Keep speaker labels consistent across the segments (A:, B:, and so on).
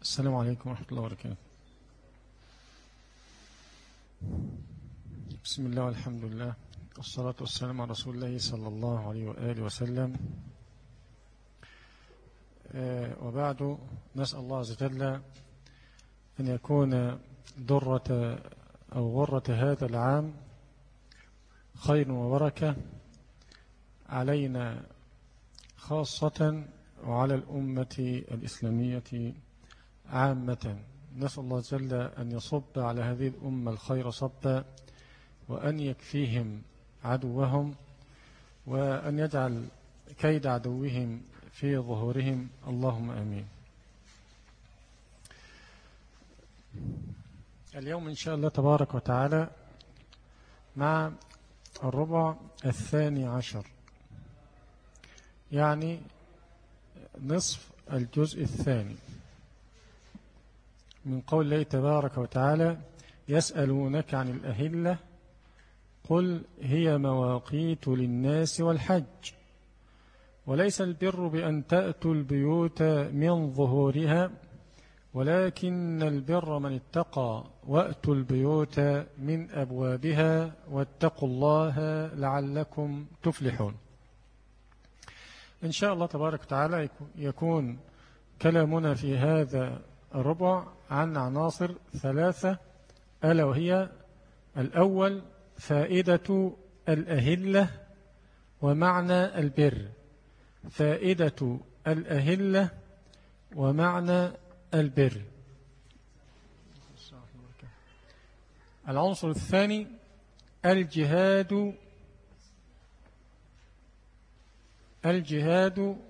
A: السلام عليكم ورحمة الله وبركاته. بسم الله والحمد لله والصلاة والسلام على رسول الله صلى الله عليه وآله وسلم. وبعد، نسأل الله عز وجل أن يكون درة أو غرة هذا العام خير وبركة علينا خاصة وعلى الأمة الإسلامية عامة. نسأل الله عز وجل أن يصب على هذه الأمة الخير صبا، وأن يكفيهم عدوهم، وأن يجعل كيد عدوهم في ظهورهم، اللهم آمين. اليوم إن شاء الله تبارك وتعالى مع الربع الثاني عشر، يعني نصف الجزء الثاني من قول الله تبارك وتعالى: يسألونك عن الأهلة قل هي مواقيت للناس والحج وليس البر بأن تأتوا البيوت من ظهورها ولكن البر من اتقى وأتوا البيوت من أبوابها واتقوا الله لعلكم تفلحون. إن شاء الله تبارك وتعالى يكون كلامنا في هذا الربع عن عناصر ثلاثة، ألا وهي: الأول فائدة الأهلة ومعنى البر. فائدة الأهلة ومعنى البر. العنصر الثاني الجهاد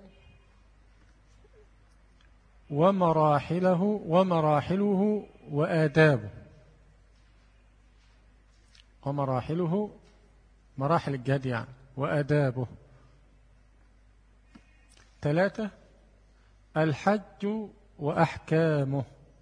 A: ومراحله وآدابه. ومراحله، مراحل الجهاد يعني، وآدابه. ثلاثة الحج وأحكامه.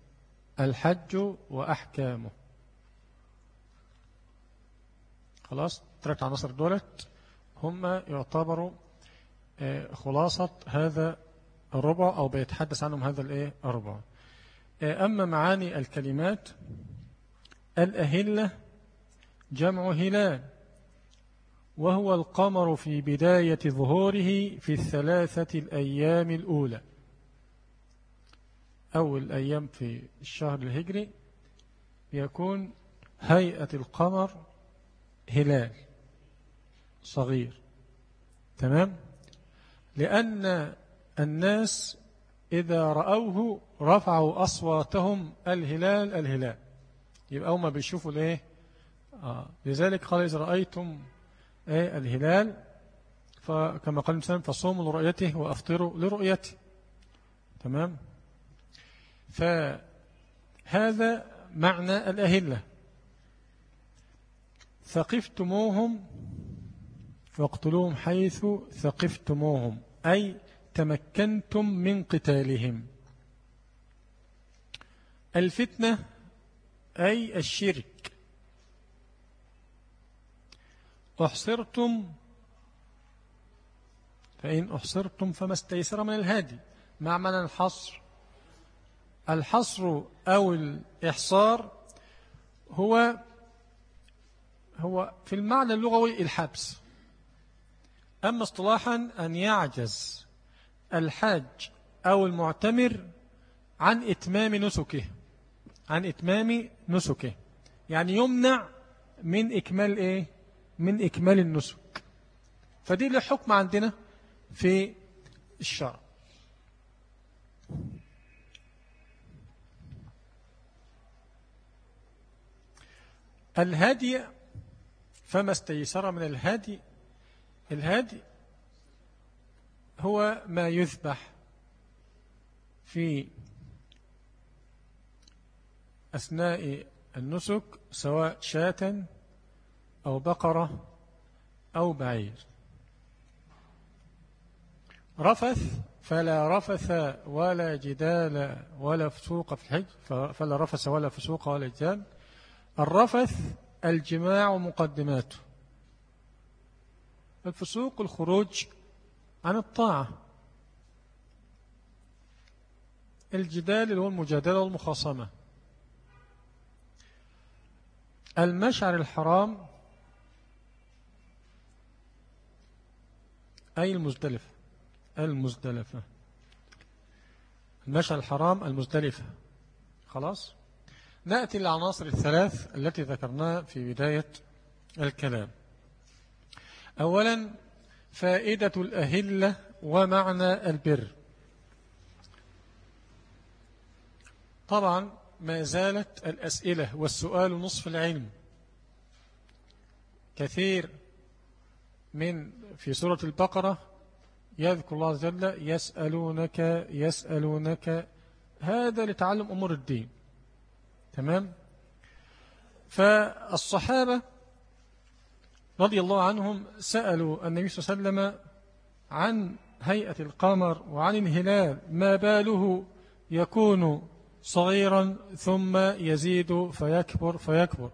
A: خلاص، ثلاث عناصر دولت هم يعتبروا خلاصة هذا الربع، أو بيتحدث عنهم هذا الربع. أما معاني الكلمات: الأهلة جمع هلال، وهو القمر في بداية ظهوره في الثلاثة الأيام الأولى. أول أيام في الشهر الهجري يكون هيئة القمر هلال صغير، تمام؟ لأن الناس إذا رأوه رفعوا أصواتهم الهلال. يبقى هم بيشوفوا الايه؟ لذلك قال: إذا رأيتم الهلال فكما قال الإنسان فصوموا لرؤيته وأفطروا لرؤيته، تمام؟ فهذا معنى الأهلة. ثقفتموهم فاقتلوهم حيث ثقفتموهم، أي تمكنتم من قتالهم. الفتنة أي الشرك. أحصرتم، فإن أحصرتم فما استيسر من الهادي. مع معنى الحصر أو الإحصار هو في المعنى اللغوي الحبس. أما اصطلاحا أن يعجز الحاج أو المعتمر عن إتمام نسكه، يعني يمنع من إكمال من إكمال النسك. فدي له حكم عندنا في الشرع. الهدي فما استيسر من الهدي. الهدي هو ما يذبح في أثناء النسك، سواء شاة أو بقرة أو بعير. رفث فلا رفث ولا جدال ولا فسوق في الحج، فلا رفث ولا فسوق ولا جدال. الرفث الجماع مقدماته. الفسوق الخروج عن الطاعة. الجدال اللي هو المجادلة والمخاصمة. المشعر الحرام أي المزدلفة. المشعر الحرام المزدلفة. خلاص، نأتي للعناصر الثلاث التي ذكرناها في بداية الكلام. أولا، فائدة الأهلة ومعنى البر. طبعا ما زالت الأسئلة والسؤال نصف العلم. كثير من في سورة البقرة يذكر الله عز وجل يسألونك، هذا لتعلم أمور الدين. تمام. فالصحابة رضي الله عنهم سألوا النبي صلى الله عليه وسلم عن هيئة القمر وعن الهلال، ما باله يكون صغيرا ثم يزيد فيكبر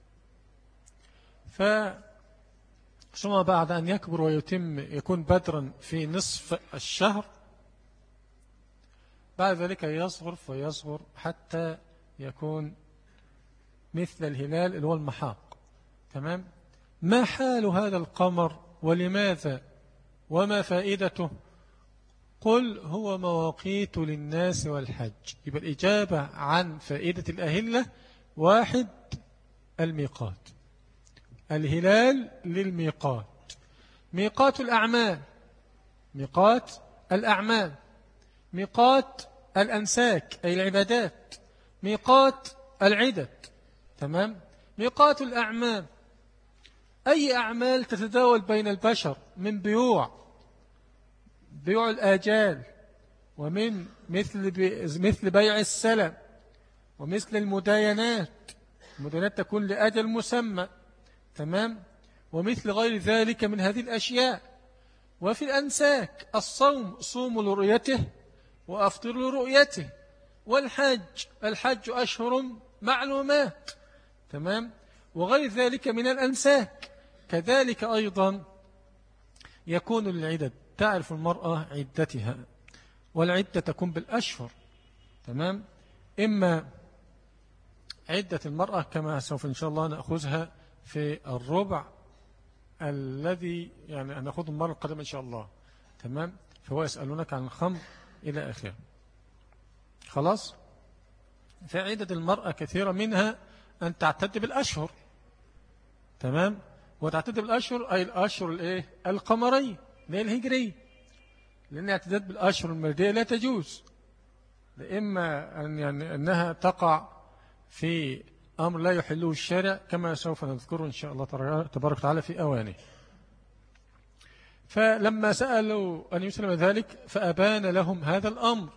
A: ثم بعد أن يكبر ويتم يكون بدرا في نصف الشهر، بعد ذلك يصغر حتى يكون مثل الهلال اللي هو المحاق. تمام. ما حال هذا القمر ولماذا وما فائدته؟ قل هو مواقيت للناس والحج. يبقى الإجابة عن فائدة الأهلة: واحد، الميقات. الهلال للميقات، ميقات الأعمال، ميقات الأنساك أي العبادات، ميقات العدد. تمام. ميقات الأعمال أي أعمال تتداول بين البشر من بيوع الآجال، ومن مثل بيع السلم، ومثل المداينات تكون لأجل مسمى. تمام. ومثل غير ذلك من هذه الأشياء. وفي الأنساك الصوم، صوموا لرؤيته وأفطروا لرؤيته. والحج أشهر معلومات. تمام. وغير ذلك من الأنساك. كذلك أيضا يكون للعدد، تعرف المرأة عدتها، والعدة تكون بالأشهر. تمام. إما عدة المرأة كما سوف إن شاء الله نأخذها في الربع الذي يعني نأخذ المرة القادمة إن شاء الله. تمام. فهو يسألونك عن الخمر إلى آخره. خلاص. فعدة المرأة كثيرة، منها أن تعتد بالأشهر. تمام. وتعتد بالأشهر أي الأشهر القمرية اللي هي الهجرية، لأن اعتداد بالأشهر الميلادية لا تجوز، إما أن يعني أنها تقع في أمر لا يحله الشارع كما سوف نذكره إن شاء الله تبارك وتعالى في أوانه. فلما سألوا أن يسلم ذلك فأبان لهم هذا الأمر.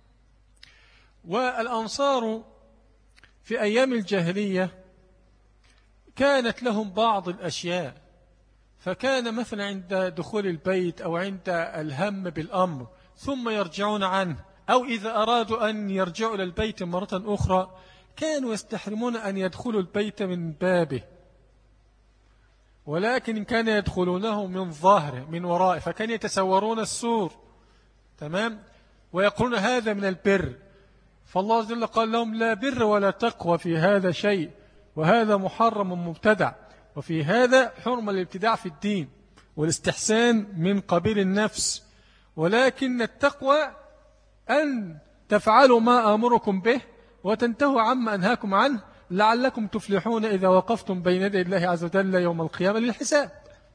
A: والأنصار في أيام الجاهلية كانت لهم بعض الأشياء، فكان مثلا عند دخول البيت أو عند الهم بالأمر ثم يرجعون عنه، أو إذا أرادوا أن يرجعوا إلى البيت مرة أخرى كانوا يستحرمون أن يدخلوا البيت من بابه، ولكن كان يدخلونه من ظهره من ورائه، فكان يتسورون السور. تمام. ويقولون هذا من البر. فالله عز وجل قال لهم: لا بر ولا تقوى في هذا شيء، وهذا محرم مبتدع، وفي هذا حرم الابتداع في الدين والاستحسان من قبيل النفس، ولكن التقوى أن تفعلوا ما آمركم به وتنتهوا عما أنهاكم عنه لعلكم تفلحون إذا وقفتم بين يدي الله عز وجل يوم القيامة للحساب.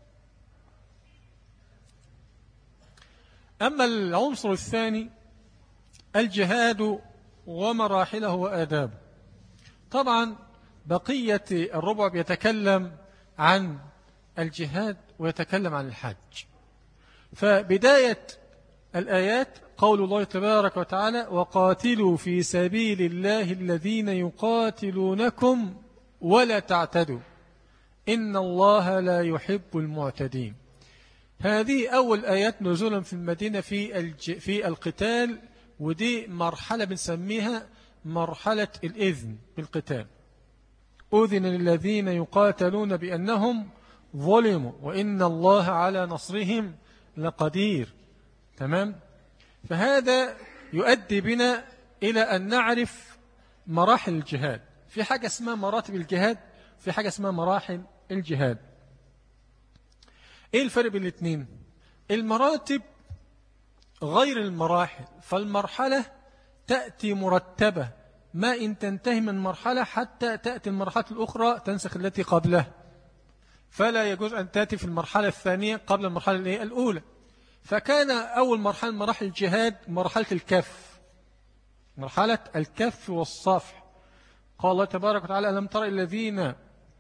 A: أما العنصر الثاني الجهاد ومراحله وآدابه. طبعا بقية الربع بيتكلم عن الجهاد ويتكلم عن الحج. فبداية الآيات قول الله تبارك وتعالى: وقاتلوا في سبيل الله الذين يقاتلونكم ولا تعتدوا إن الله لا يحب المعتدين. هذه أول آيات نزولا في المدينة في القتال، ودي مرحلة بنسميها مرحلة الإذن بالقتال. أذن للذين يقاتلون بأنهم ظلموا وإن الله على نصرهم لقدير. تمام. فهذا يؤدي بنا إلى أن نعرف مراحل الجهاد. في حاجة اسمها مراتب الجهاد، في حاجة اسمها مراحل الجهاد. إيه الفرق بين الاثنين؟ المراتب غير المراحل، فالمرحلة تأتي مرتبة، ما إن تنتهي من مرحلة حتى تأتي المرحلة الأخرى تنسخ التي قبلها، فلا يجوز أن تأتي في المرحلة الثانية قبل المرحلة الأولى. فكان أول مرحلة مراحل الجهاد مرحلة الكف، مرحلة الكف والصفح. قال الله تبارك وتعالى: ألم تر الذين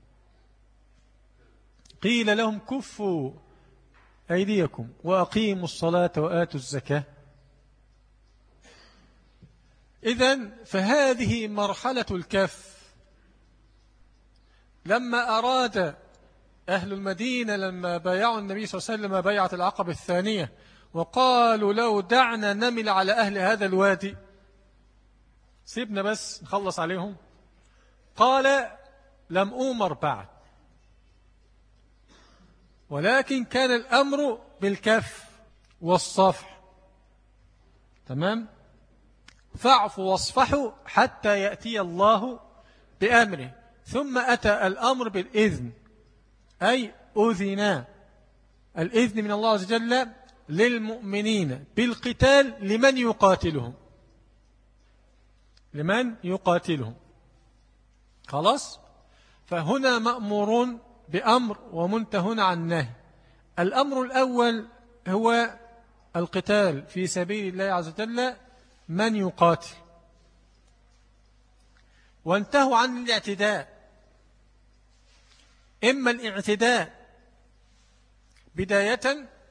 A: قيل لهم كفوا أيديكم وأقيموا الصلاة وآتوا الزكاة. إذن فهذه مرحلة الكف. لما أراد أهل المدينة لما بايعوا النبي صلى الله عليه وسلم بيعة العقبة الثانية وقالوا: لو دعنا نمل على أهل هذا الوادي، سيبنا بس نخلص عليهم، قال: لم أؤمر بعد، ولكن كان الأمر بالكف والصفح. تمام؟ فاعفوا واصفحوا حتى يأتي الله بأمره. ثم أتى الأمر بالإذن، أي أذنا، الإذن من الله عز وجل للمؤمنين بالقتال لمن يقاتلهم، لمن يقاتلهم. خلاص؟ فهنا مأمورون بأمر ومنتهون عن نهي. الأمر الأول هو القتال في سبيل الله عز وجل من يقاتل، وانتهوا عن الاعتداء. إما الاعتداء بداية،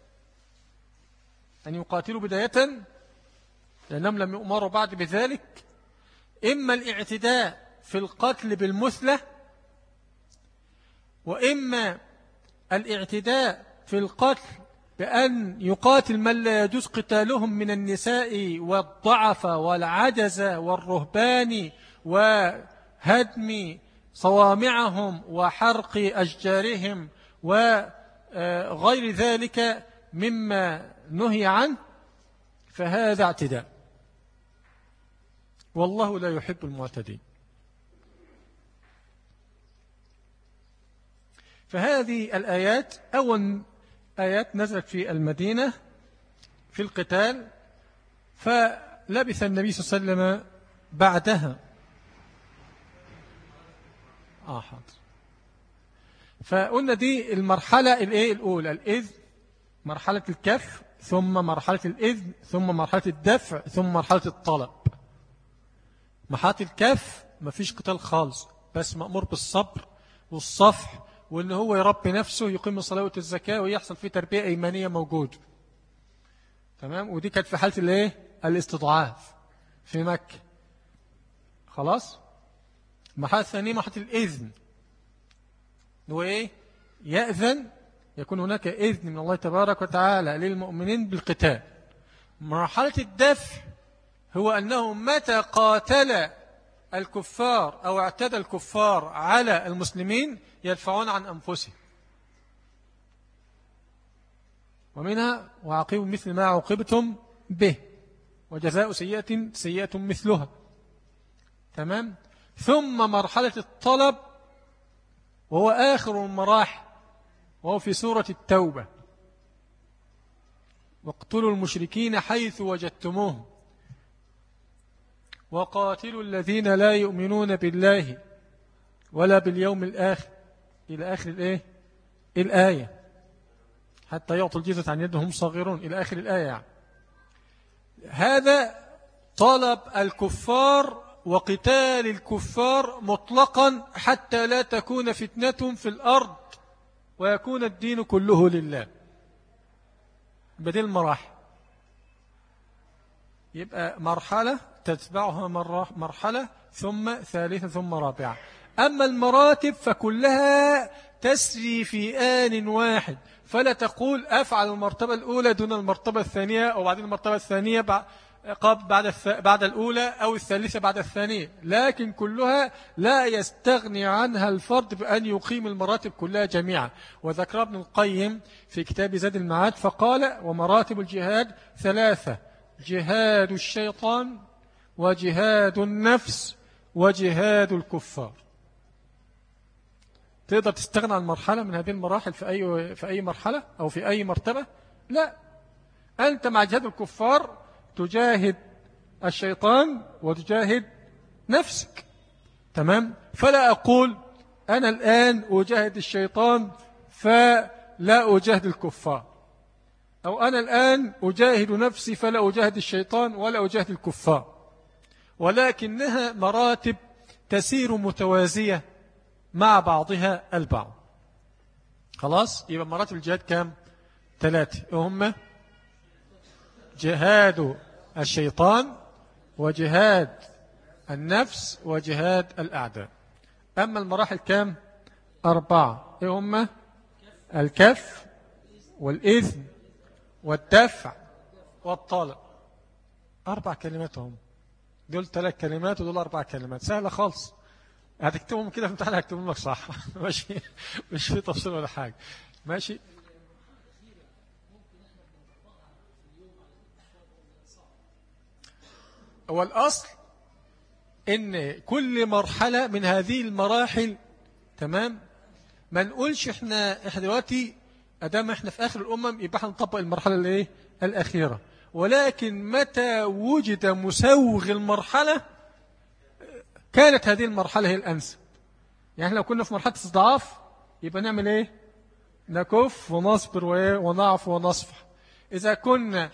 A: أن يقاتلوا بداية لأنهم لم يؤمروا بعد بذلك، إما الاعتداء في القتل بالمثلة، وإما الاعتداء في القتل بأن يقاتل من لا يجوز قتالهم من النساء والضعف والعجز والرهبان وهدم صوامعهم وحرق أشجارهم وغير ذلك مما نهي عنه، فهذا اعتداء، والله لا يحب المعتدين. فهذه الآيات أول آيات نزلت في المدينة في القتال، فلبث النبي صلى الله عليه وسلم بعدها حاضر. فقلنا دي المرحلة الأولى، الإذن، مرحلة الكف، ثم مرحلة الإذن، ثم مرحلة الدفع، ثم مرحلة الطلب. مرحلة الكف مفيش قتال خالص، بس مأمور بالصبر والصفح، وإن هو يربي نفسه، يقيم الصلاة والزكاة، ويحصل فيه تربية إيمانية موجودة. تمام؟ ودي كانت في حالة الاستضعاف في مكة. خلاص؟ المرحلة الثانية مرحلة الإذن، هو يأذن، يكون هناك إذن من الله تبارك وتعالى للمؤمنين بالقتال. مرحلة الدفع هو أنه متى قاتل الكفار أو اعتدى الكفار على المسلمين يدفعون عن أنفسهم، ومنها وعاقبوا مثل ما عوقبتم به وجزاء سيئة سيئة مثلها. تمام؟ ثم مرحلة الطلب وهو آخر المراحل، وهو في سورة التوبة: واقتلوا المشركين حيث وجدتموهم وقاتلوا الذين لا يؤمنون بالله ولا باليوم الآخر، إلى آخر الآية، حتى يعطوا الجزية عن يدهم صاغرون، إلى آخر الآية يعني. هذا طلب الكفار وقتال الكفار مطلقا حتى لا تكون فتنة في الأرض ويكون الدين كله لله. بدل المراحل، يبقى مرحلة تتبعها مرحلة ثم ثالثة ثم رابعة. أما المراتب فكلها تسري في آن واحد، فلا تقول أفعل المرتبة الأولى دون المرتبة الثانية، أو بعدين المرتبة الثانية بعد الأولى، أو الثالثة بعد الثانية، لكن كلها لا يستغني عنها الفرد بأن يقيم المراتب كلها جميعا. وذكر ابن القيم في كتاب زاد المعاد فقال: ومراتب الجهاد ثلاثة: جهاد الشيطان، وجهاد النفس وجهاد الكفار. تقدر تستغنى عن مرحلة من هذه المراحل في أي مرحلة أو في أي مرتبة؟ لا، أنت مع جهاد الكفار تجاهد الشيطان وتجاهد نفسك. تمام؟ فلا أقول أنا الآن أجاهد الشيطان فلا أجاهد الكفار، أو أنا الآن أجاهد نفسي فلا أجاهد الشيطان ولا أجاهد الكفار، ولكنها مراتب تسير متوازية مع بعضها البعض. خلاص؟ يبقى مراتب الجهاد كام؟ 3 هم: جهاد الشيطان وجهاد النفس وجهاد الأعداء. أما المراحل كام؟ 4 هم: الكف والإذن والدفع والطلب. 4 كلمات هم دول. 3 كلمات ودول 4 كلمات، سهلة خالص. هتكتبهم كده في امتحان هكتبهم لك صح. ماشي، مش في تفصيل ولا حاجة. ماشي. هو الأصل إن كل مرحلة من هذه المراحل، تمام، ما نقولش إحنا دلوقتي أدام إحنا في آخر الأمم يبقى إحنا نطبق المرحلة الأخيرة، ولكن متى وجد مسوغ المرحلة كانت هذه المرحلة هي الأنسب. يعني لو كنا في مرحلة استضعاف يبقى نعمل إيه؟ نكف ونصبر ونعفو ونصفح. إذا كنا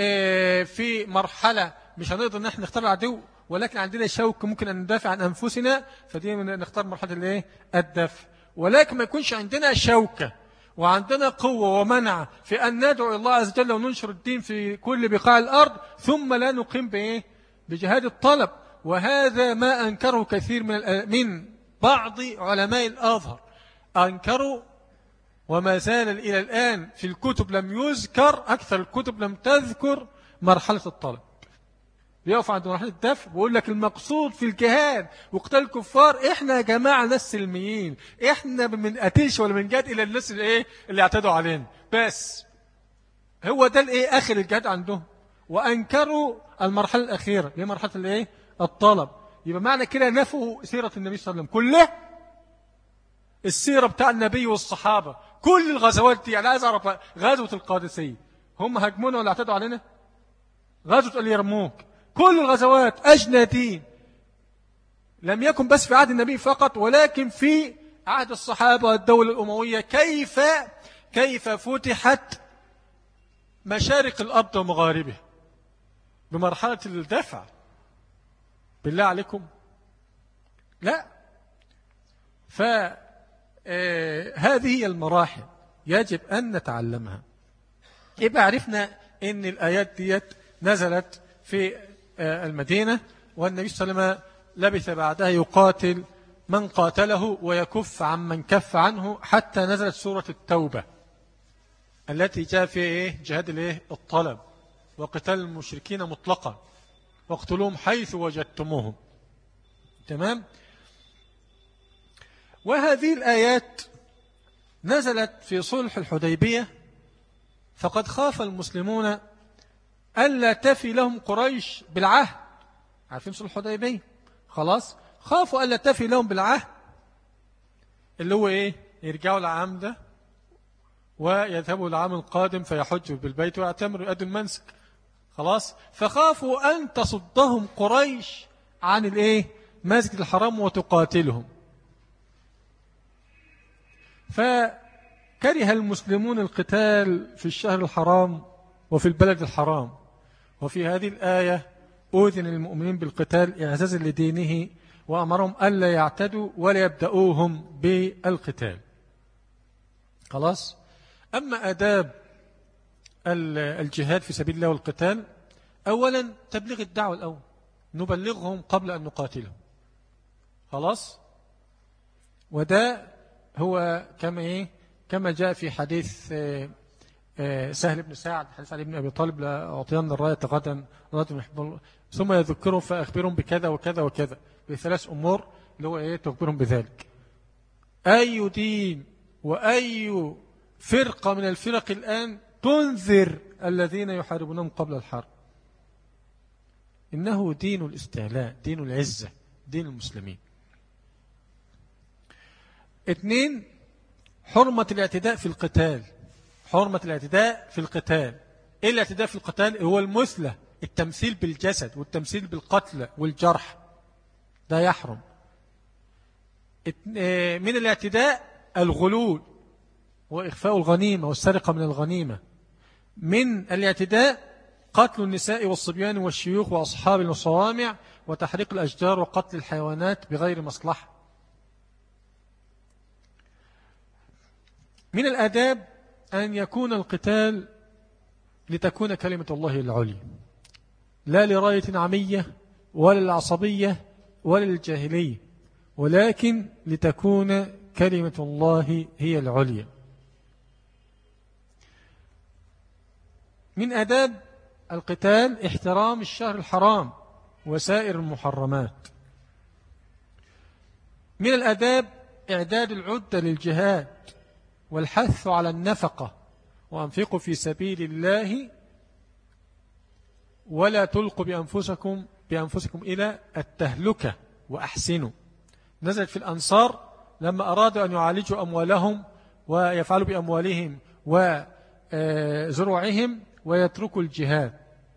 A: في مرحلة مش هنقدر نحن نختار العدو ولكن عندنا شوك ممكن أن ندافع عن أنفسنا، فدي نختار مرحلة الدفع. ولكن ما يكونش عندنا شوكة وعندنا قوة ومنع في أن ندعو الله عز وجل وننشر الدين في كل بقاع الأرض ثم لا نقيم بجهاد الطلب. وهذا ما أنكره كثير من بعض علماء الأزهر، أنكروا وما زال إلى الآن في الكتب لم يذكر، أكثر الكتب لم تذكر مرحلة الطلب. بيقف عند مرحلة الدفع بيقول لك المقصود في الجهاد وقتال الكفار إحنا يا جماعة ناس سلميين، إحنا من قتلش ولا من جهاد إلى الناس اللي اعتدوا علينا، بس هو ده آخر الجهاد عندهم. وأنكروا المرحلة الأخيرة اللي هي مرحلة الطلب. يبقى معنى كده نفوا سيرة النبي صلى الله عليه وسلم كلها، السيرة بتاع النبي والصحابة، كل الغزوات دي. يعني عايز أعرف غزوة القادسية هم هجمونا ولا اعتدوا علينا؟ غزوة اليرموك، كل الغزوات أجنادين، لم يكن بس في عهد النبي فقط ولكن في عهد الصحابة والدولة الأموية. كيف فتحت مشارق الأرض ومغاربها بمرحلة الدفع؟ بالله عليكم لا. فهذه هي المراحل يجب أن نتعلمها. يبقى عرفنا أن الآيات ديت نزلت في المدينة، والنبي صلى الله عليه وسلم لبث بعدها يقاتل من قاتله ويكف عن من كف عنه حتى نزلت سورة التوبة التي جاء فيها جهاد الطلب وقتال المشركين مطلقا، واقتلوهم حيث وجدتموهم. تمام. وهذه الآيات نزلت في صلح الحديبية، فقد خاف المسلمون ألا تفي لهم قريش بالعهد. عارفين صلح الحديبية؟ خلاص خافوا ألا تفي لهم بالعهد اللي هو يرجعوا العام ده ويذهبوا العام القادم فيحجوا بالبيت ويعتمروا يؤدوا المنسك. خلاص، فخافوا أن تصدهم قريش عن مسجد الحرام وتقاتلهم. فكره المسلمون القتال في الشهر الحرام وفي البلد الحرام. وفي هذه الآية أذن المؤمنين بالقتال إعزازا لدينه، وأمرهم ألا يعتدوا ولا يبدأوهم بالقتال. خلاص. أما آداب الجهاد في سبيل الله والقتال، أولا تبليغ الدعوة الأول، نبلغهم قبل أن نقاتلهم. خلاص. وده هو كما جاء في حديث سهل بن سعد، حديث علي بن أبي طالب: لا أعطينا الراية غدا ثم يذكرهم فأخبرهم بكذا وكذا وكذا، بثلاث أمور اللي هو تخبرهم بذلك. أي دين وأي فرقة من الفرق الآن تنذر الذين يحاربونهم قبل الحرب؟ إنه دين الاستعلاء، دين العزة، دين المسلمين. 2، حرمة الاعتداء في القتال. حرمة الاعتداء في القتال. إيه الاعتداء في القتال؟ هو المثلة، التمثيل بالجسد والتمثيل بالقتل والجرح، ده يحرم. من الاعتداء الغلول وإخفاء الغنيمة والسرقة من الغنيمة. من الاعتداء قتل النساء والصبيان والشيوخ وأصحاب الصوامع وتحريق الأشجار وقتل الحيوانات بغير مصلحة. من الآداب أن يكون القتال لتكون كلمة الله العليا، لا لراية عمية ولا للعصبية ولا للجاهلية، ولكن لتكون كلمة الله هي العليا. من آداب القتال احترام الشهر الحرام وسائر المحرمات. من الآداب إعداد العدة للجهاد والحث على النفقة، وأنفقوا في سبيل الله ولا تلقوا بأنفسكم إلى التهلكة وأحسنوا. نزلت في الأنصار لما أرادوا أن يعالجوا أموالهم ويفعلوا بأموالهم وزروعهم ويتركوا الجهاد،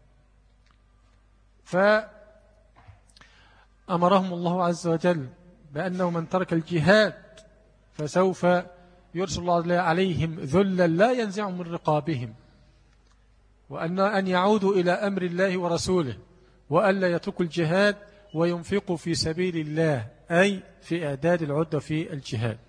A: فأمرهم الله عز وجل بأنه من ترك الجهاد فسوف يرسل الله عليهم ذلا لا ينزع من رقابهم، وأن يعودوا إلى أمر الله ورسوله، وألا يتركوا الجهاد وينفقوا في سبيل الله، أي في إعداد العدة في الجهاد.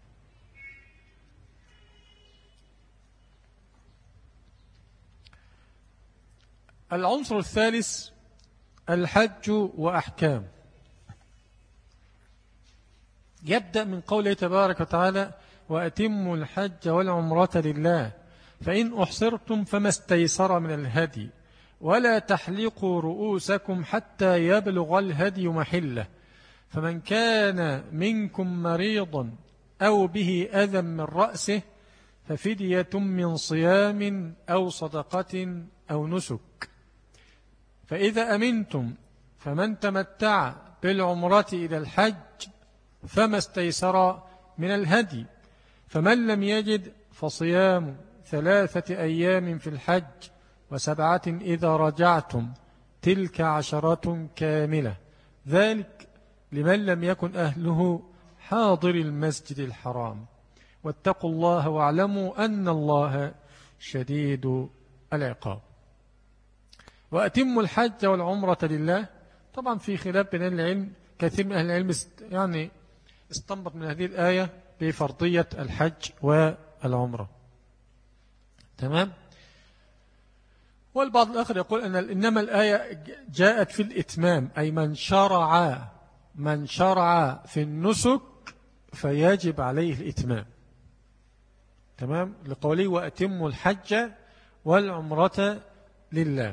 A: العنصر الثالث الحج وأحكام. يبدأ من قوله تبارك وتعالى: وأتموا الحج والعمرة لله فإن أحصرتم فما استيسر من الهدي ولا تحلقوا رؤوسكم حتى يبلغ الهدي محله فمن كان منكم مريضا أو به أذى من رأسه ففدية من صيام أو صدقة أو نسك. فإذا أمنتم فمن تمتع بالعمرة إلى الحج فما استيسر من الهدي فمن لم يجد فصيام 3 أيام في الحج و7 إذا رجعتم تلك 10 كاملة ذلك لمن لم يكن أهله حاضر المسجد الحرام واتقوا الله واعلموا أن الله شديد العقاب. وأتموا الحج والعمرة لله. طبعا في خلاف بين العلم، كثير من أهل العلم يعني استنبط من هذه الآية بفرضية الحج والعمرة. تمام. والبعض الآخر يقول أن إنما الآية جاءت في الإتمام، أي من شرع في النسك فيجب عليه الإتمام. تمام. لقوله وأتموا الحج والعمرة لله.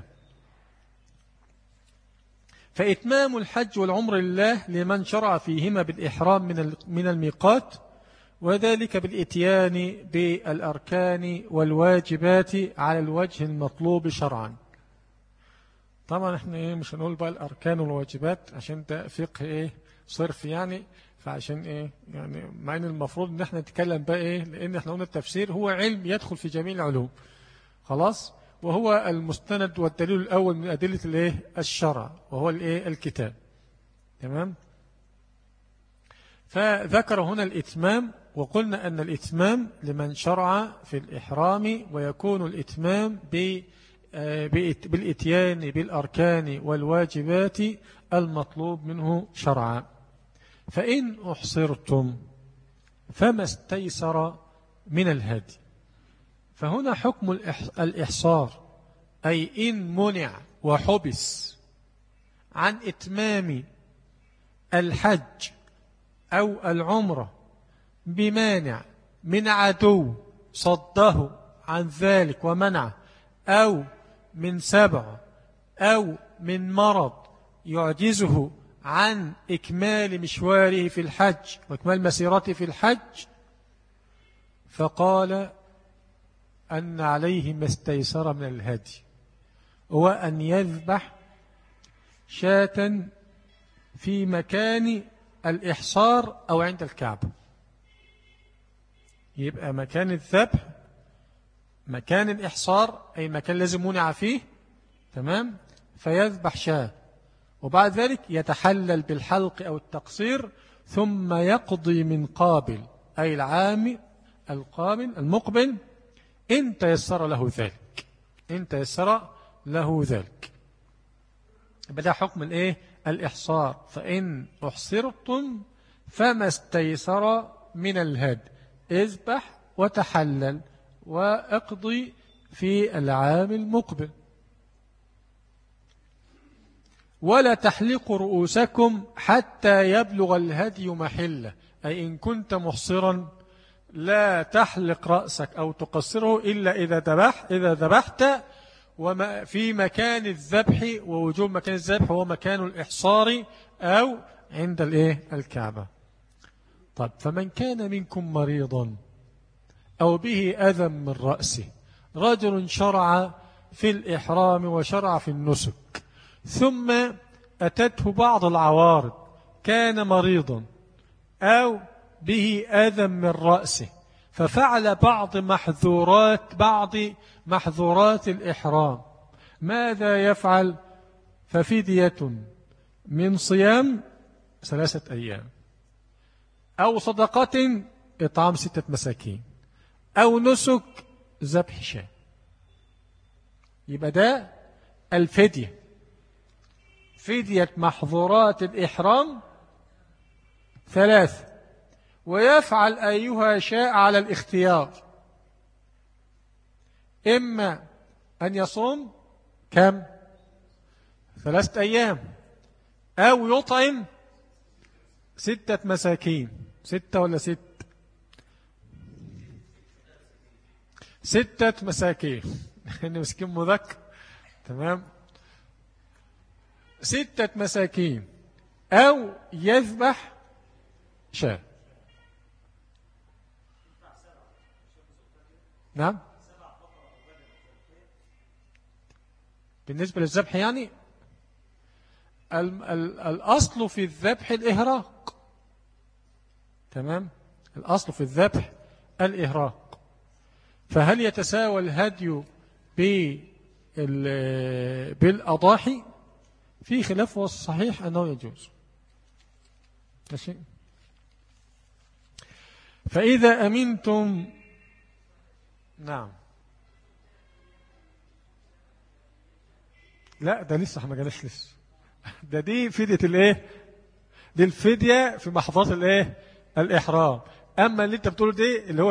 A: فإتمام الحج والعمر لله لمن شرع فيهما بالإحرام من الميقات، وذلك بالإتيان بالأركان والواجبات على الوجه المطلوب شرعا. طبعا احنا مش هنقول بقى الأركان والواجبات عشان ده فقه صرف يعني، فعشان يعني مع ان المفروض ان احنا نتكلم بقى لان احنا قلنا التفسير هو علم يدخل في جميع العلوم خلاص، وهو المستند والدليل الأول من أدلة الشرع وهو الكتاب. تمام. فذكر هنا الإتمام، وقلنا أن الإتمام لمن شرع في الإحرام، ويكون الإتمام بالإتيان بالأركان والواجبات المطلوب منه شرعا. فإن أحصرتم فما استيسر من الهدي. فهنا حكم الإحصار، أي إن منع وحبس عن إتمام الحج أو العمرة بمانع من عدو صده عن ذلك ومنعه، أو من سبع، أو من مرض يعجزه عن إكمال مشواره في الحج وإكمال مسيرته في الحج، فقال أن عليه ما استيسر من الهدي، هو أن يذبح شاة في مكان الإحصار أو عند الكعبة. يبقى مكان الذبح مكان الإحصار أي مكان لازم منع فيه، تمام، فيذبح شاة، وبعد ذلك يتحلل بالحلق أو التقصير، ثم يقضي من قابل أي العام القابل المقبل إن تيسر له ذلك، إن تيسر له ذلك. بدأ حكم الإيه؟ الإحصار. فإن أحصرتم فما استيسر من الهد، اذبح وتحلل واقضي في العام المقبل. ولا تحلقوا رؤوسكم حتى يبلغ الهدي محله، أي إن كنت محصرا لا تحلق رأسك أو تقصره إلا إذا ذبحت وما في مكان الذبح، ووجوب مكان الذبح هو مكان الإحصار أو عند الكعبة. طيب، فمن كان منكم مريضا أو به أذى من رأسه، رجل شرع في الإحرام وشرع في النسك ثم أتته بعض العوارض، كان مريضا أو به أذى من رأسه ففعل بعض محظورات الإحرام، ماذا يفعل؟ ففدية من صيام 3 أيام، أو صدقة إطعام 6 مساكين، أو نسك ذبح شاة. يبقى ده الفدية، فدية محظورات الإحرام 3، ويفعل أيها شاء على الاختيار، إما أن يصوم كم 3 أيام، أو يطعم 6 مساكين. 6 ولا 6؟ 6 مساكين إنه مسكين مذكر، تمام، 6 مساكين، أو يذبح شاة. نعم، بالنسبة للذبح يعني الأصل في الذبح الإهراق، تمام، الأصل في الذبح الإهراق. فهل يتساوى الهدي بالأضاحي؟ في خلاف، والصحيح أنه يجوز. ماشي. فإذا أمنتم، نعم، لا ده لسه ما جالش لسه، دي فدية دي الفدية في محظات الإحرام. أما اللي انت بتقوله دي اللي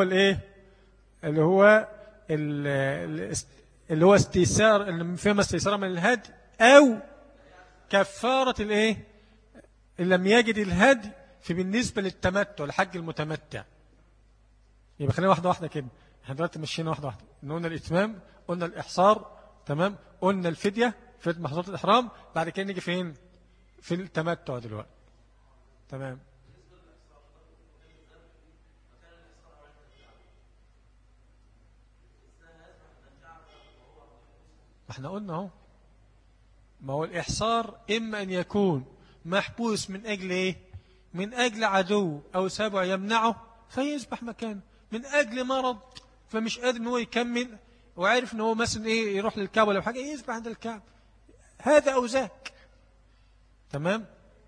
A: هو استيسار، فيما استيسار من الهدي، أو كفارة إن لم يجد الهدي، في بالنسبة للتمتع، الحج المتمتع. يبقى خلينا واحدة واحدة كده، احنا دلوقتي مشينا واحدة واحدة، قلنا الإتمام، قلنا الإحصار، تمام، قلنا الفدية في محظورات الإحرام، بعد كده نيجي فين؟ في التمتع دلوقتي، تمام. احنا قلنا اهو، ما هو الإحصار إما أن يكون محبوس من أجل من أجل عدو أو سبع يمنعه فيسبح مكانه، من أجل مرض فمش قادر أنه يكمل وعارف أنه مثلا يروح للكعبة ولا حاجة، يسبح عند الكعبة، هذا أو ذاك، تمام.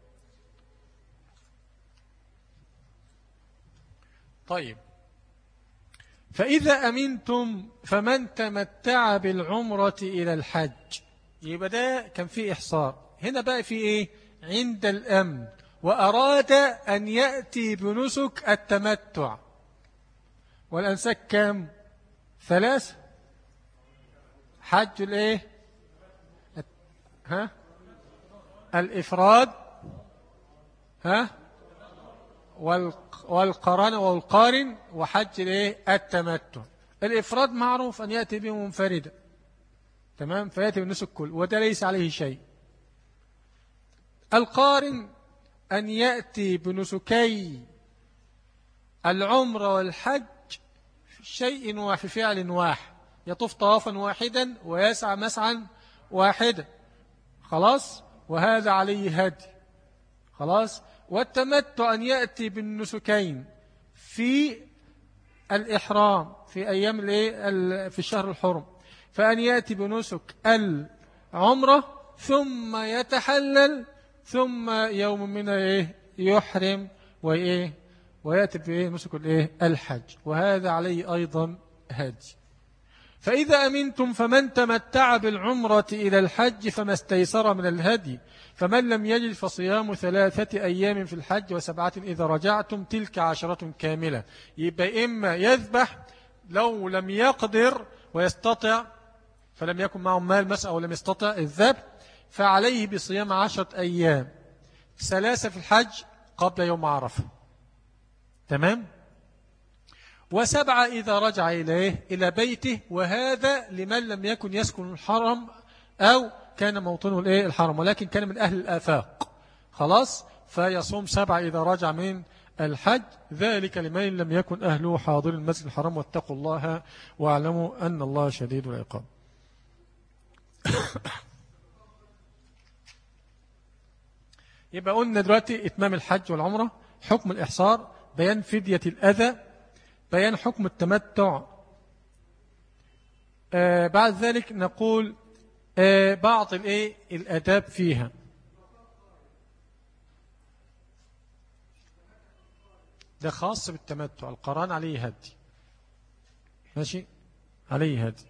A: طيب، فإذا أمنتم فمن تمتع بالعمرة إلى الحج، يبقى ده كان فيه إحصار. هنا بقى فيه عند الأمن وأراد أن يأتي بنسك التمتع، والأنساك كم؟ 3، حج الإفراد، والقارن، وحج التمتع. الإفراد معروف أن يأتي به منفردا، تمام، فيأتي بالنسك كل، وده ليس عليه شيء. القارن أن يأتي بنسكي العمر والحج في شيء وفي فعل واحد، يطوف طوافا واحدا ويسعى مسعا واحدا، خلاص، وهذا عليه هدي. خلاص. والتمتع أن يأتي بالنسكين في الإحرام في أيام في الشهر الحرم، فأن يأتي بنسك العمرة ثم يتحلل ثم يوم من يحرم ويأتي بنسك الحج، وهذا عليه أيضا هدي. فإذا أمنتم فمن تمتع بالعمرة إلى الحج فما استيسر من الهدي، فمن لم يجد فصيام 3 أيام في الحج و7 إذا رجعتم تلك 10 كاملة. يبقى إما يذبح لو لم يقدر ويستطع، فلم يكن معه مال مثلا أو لم يستطع الذبح، فعليه بصيام 10 أيام، 3 في الحج قبل يوم عرفة، تمام، و7 إذا رجع إلى بيته، وهذا لمن لم يكن يسكن الحرم أو كان موطنه الحرم ولكن كان من أهل الآفاق. خلاص. فيصوم 7 إذا رجع من الحج، ذلك لمن لم يكن أهله حاضر المسجد الحرام، واتقوا الله واعلموا أن الله شديد العقاب. يبقى قلنا دلوقتي إتمام الحج والعمرة، حكم الإحصار، بيان فدية الأذى، بيان حكم التمتع. بعد ذلك نقول بعض الآداب فيها. ده خاص بالتمتع، القران عليه هدي، ماشي، عليه هدي.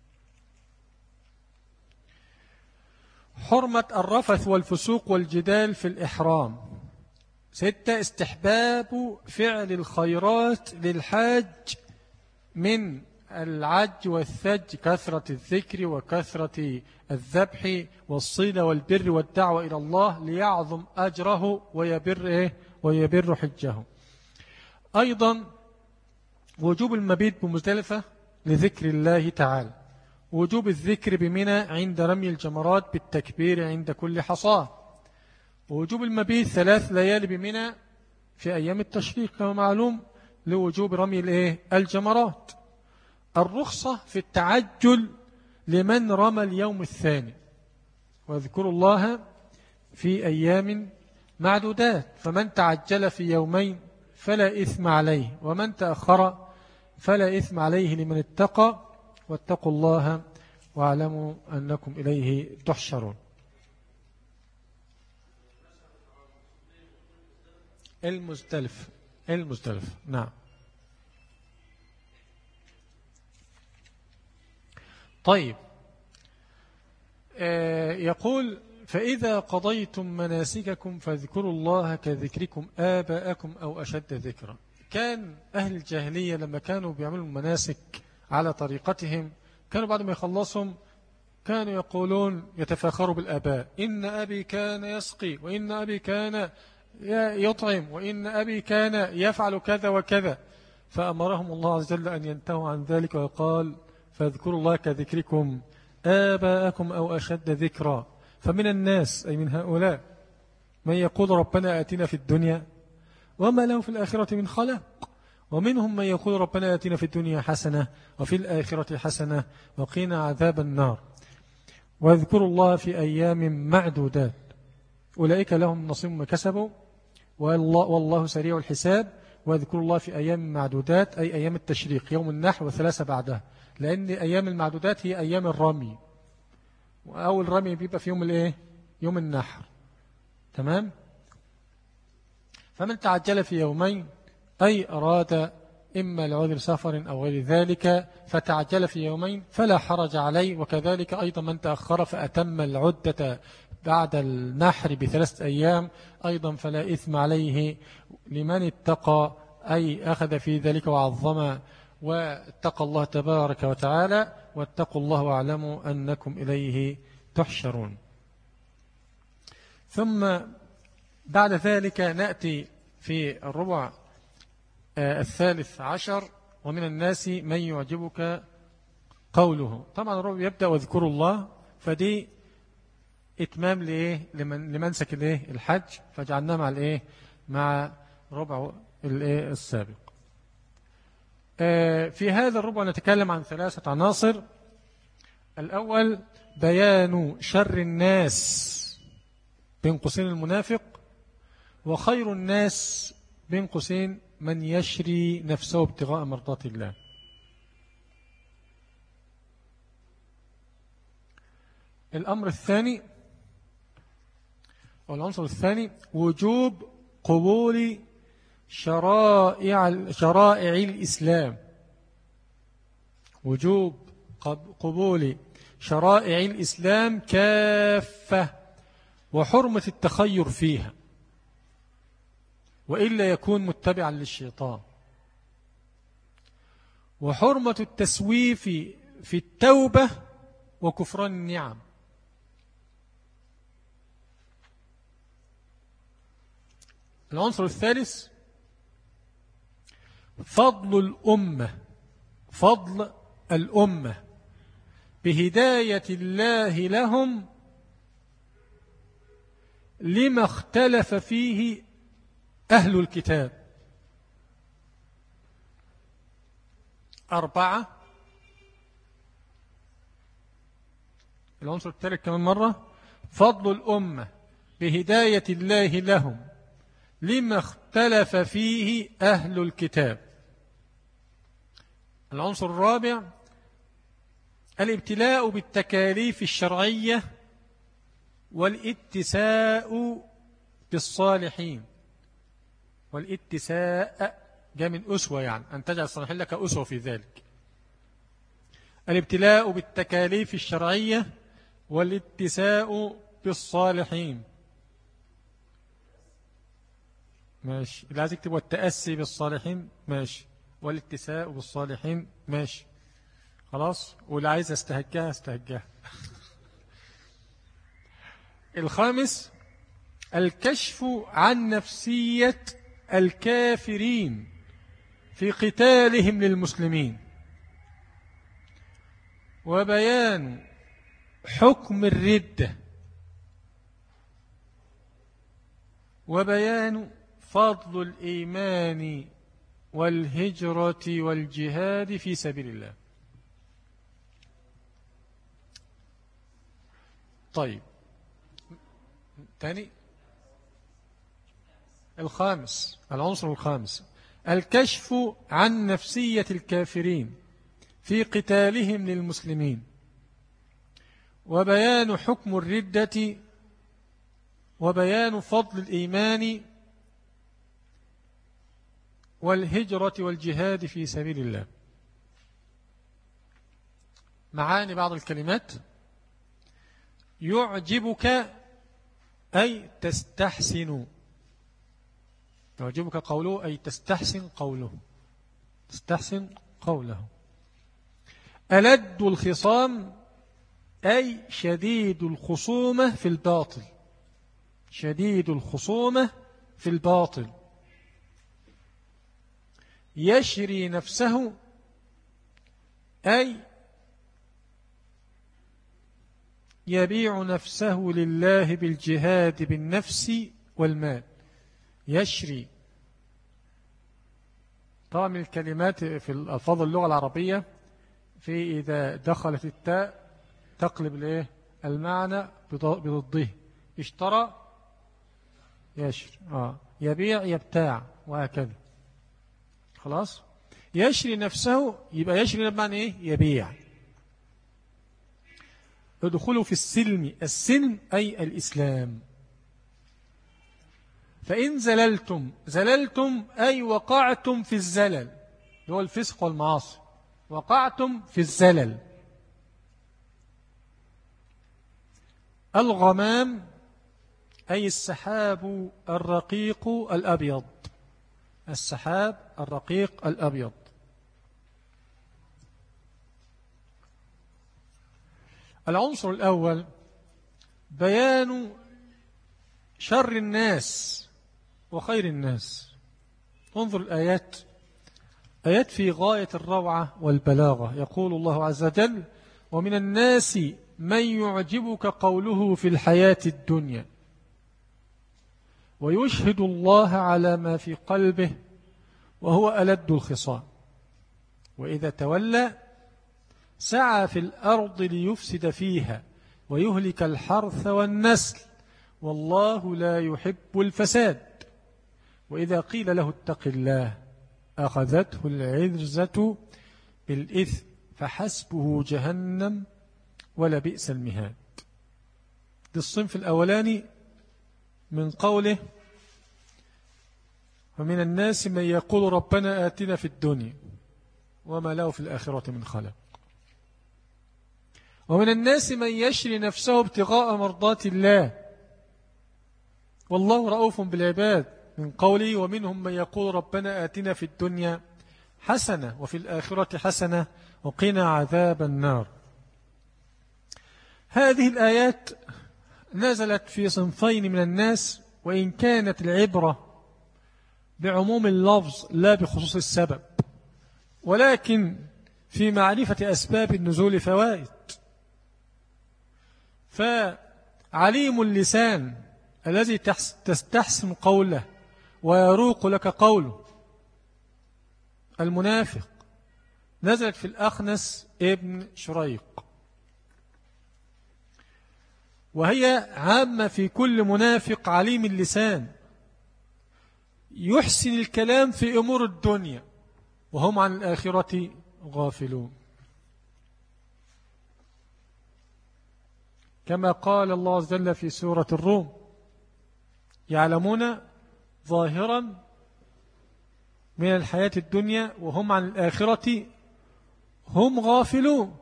A: حرمة الرفث والفسوق والجدال في الإحرام. 6 استحباب فعل الخيرات للحاج من العج والثج، كثرة الذكر وكثرة الذبح والصلة والبر والدعوة إلى الله ليعظم أجره ويبر حجه. أيضا وجوب المبيت بمزدلفة لذكر الله تعالى، وجوب الذكر بمنى عند رمي الجمرات بالتكبير عند كل حصاه، ووجوب المبيت 3 ليالي بمنى في أيام التشريق كما معلوم لوجوب رمي الجمرات. الرخصة في التعجل لمن رمى اليوم الثاني، واذكروا الله في أيام معدودات، فمن تعجل في يومين فلا إثم عليه، ومن تأخر فلا إثم عليه لمن اتقى، واتقوا الله واعلموا أنكم إليه تحشرون. المزدلف نعم. طيب، يقول فإذا قضيتم مناسككم فاذكروا الله كذكركم آباءكم أو أشد ذكرا. كان أهل الجاهلية لما كانوا بيعملوا المناسك على طريقتهم كانوا بعد ما يخلصهم كانوا يقولون يتفاخروا بالآباء، إن أبي كان يسقي، وإن أبي كان يطعم، وإن أبي كان يفعل كذا وكذا، فأمرهم الله عز وجل أن ينتهوا عن ذلك وقال فاذكروا الله كذكركم آباءكم أو أشد ذكرا. فمن الناس أي من هؤلاء من يقول ربنا آتنا في الدنيا وما له في الآخرة من خلاق، ومنهم من يقول ربنا آتنا في الدنيا حسنة وفي الآخرة حسنة وقنا عذاب النار. واذكروا الله في أيام معدودات، أولئك لهم نصيب ما كسبوا والله سريع الحساب. واذكروا الله في أيام معدودات أي أيام التشريق، يوم النحر و3 بعدها، لأن أيام المعدودات هي أيام الرمي، وأول رمي بيبقى في يوم النحر، تمام. فمن تعجل في يومين أي أراد إما لعذر سفر أو غير ذلك فتعجل في يومين فلا حرج عليه، وكذلك أيضا من تأخر فأتم العدة بعد النحر ب3 أيام أيضا فلا إثم عليه لمن اتقى، أي أخذ في ذلك وعظم واتقى الله تبارك وتعالى. واتقوا الله واعلموا أنكم إليه تحشرون. ثم بعد ذلك نأتي في الربع 13. ومن الناس من يعجبك قوله. طبعا الربع يبدأ واذكروا الله، فدي إتمام لمنسك الحج، فجعلناه مع ربع السابق. في هذا الربع نتكلم عن 3 عناصر. الأول بيان شر الناس بين قوسين المنافق، وخير الناس بين قوسين من يشري نفسه ابتغاء مرضات الله. الأمر الثاني أو العنصر الثاني وجوب قبول شرائع الإسلام، وجوب قبول شرائع الإسلام كافة، وحرمة التخير فيها، وإلا يكون متبعا للشيطان، وحرمة التسويف في التوبة وكفران النعم. العنصر الثالث فضل الأمة بهداية الله لهم لما اختلف فيه أهل الكتاب. 4. العنصر الثالث كمان مرة فضل الأمة بهداية الله لهم لما اختلف فيه أهل الكتاب. العنصر الرابع الابتلاء بالتكاليف الشرعية والاتساء بالصالحين. والاتساء جاء من أسوة، يعني أن تجعل الصالحين لك أسوة في ذلك. الابتلاء بالتكاليف الشرعية والاتساء بالصالحين. ماشي. اللي عايز يكتب والتأسي بالصالحين ماشي، والاتساء بالصالحين ماشي خلاص، واللي عايز استهجاها. الخامس الكشف عن نفسية الكافرين في قتالهم للمسلمين، وبيان حكم الردة، وبيان فضل الإيمان والهجرة والجهاد في سبيل الله. طيب تاني الخامس، العنصر الخامس الكشف عن نفسية الكافرين في قتالهم للمسلمين، وبيان حكم الردة، وبيان فضل الإيمان والهجرة والجهاد في سبيل الله. معاني بعض الكلمات: يعجبك أي تستحسن، يعجبك قوله أي تستحسن قوله، تستحسن قوله. ألد الخصام أي شديد الخصومة في الباطل، شديد الخصومة في الباطل. يشري نفسه أي يبيع نفسه لله بالجهاد بالنفس والمال. يشري طبعا من الكلمات في الألفاظ اللغة العربية في إذا دخلت التاء تقلب الايه المعنى بضده. اشترى يشري، يبيع يبتاع، وهكذا. خلاص. يشري نفسه يبقى يشري بمعنى ايه؟ يبيع. ادخلوا في السلم، السلم أي الإسلام. فإن زللتم أي وقعتم في الزلل، هو الفسق والمعاصي، وقعتم في الزلل. الغمام أي السحاب الرقيق الأبيض، السحاب الرقيق الأبيض. العنصر الأول بيان شر الناس وخير الناس. انظر الآيات، آيات في غاية الروعة والبلاغة. يقول الله عز وجل: ومن الناس من يعجبك قوله في الحياة الدنيا ويشهد الله على ما في قلبه وهو ألد الخصام، وإذا تولى سعى في الأرض ليفسد فيها ويهلك الحرث والنسل والله لا يحب الفساد. وإذا قيل له اتق الله أخذته العزة بالإثم فحسبه جهنم ولبئس المهاد. ده الصنف الأولاني من قوله ومن الناس من يقول ربنا آتنا في الدنيا وما له في الآخرة من خلاق. ومن الناس من يشري نفسه ابتغاء مرضات الله والله رؤوف بالعباد من قوله ومنهم من يقول ربنا آتنا في الدنيا حسنة وفي الآخرة حسنة وقنا عذاب النار. هذه الآيات نزلت في صنفين من الناس، وإن كانت العبرة بعموم اللفظ لا بخصوص السبب، ولكن في معرفة أسباب النزول فوائد. فعليم اللسان الذي تستحسن قوله ويروق لك قوله المنافق نزلت في الأخنس ابن شريق، وهي عامة في كل منافق عليم اللسان يحسن الكلام في أمور الدنيا وهم عن الآخرة غافلون، كما قال الله عز وجل في سورة الروم يعلمون ظاهرا من الحياة الدنيا وهم عن الآخرة هم غافلون.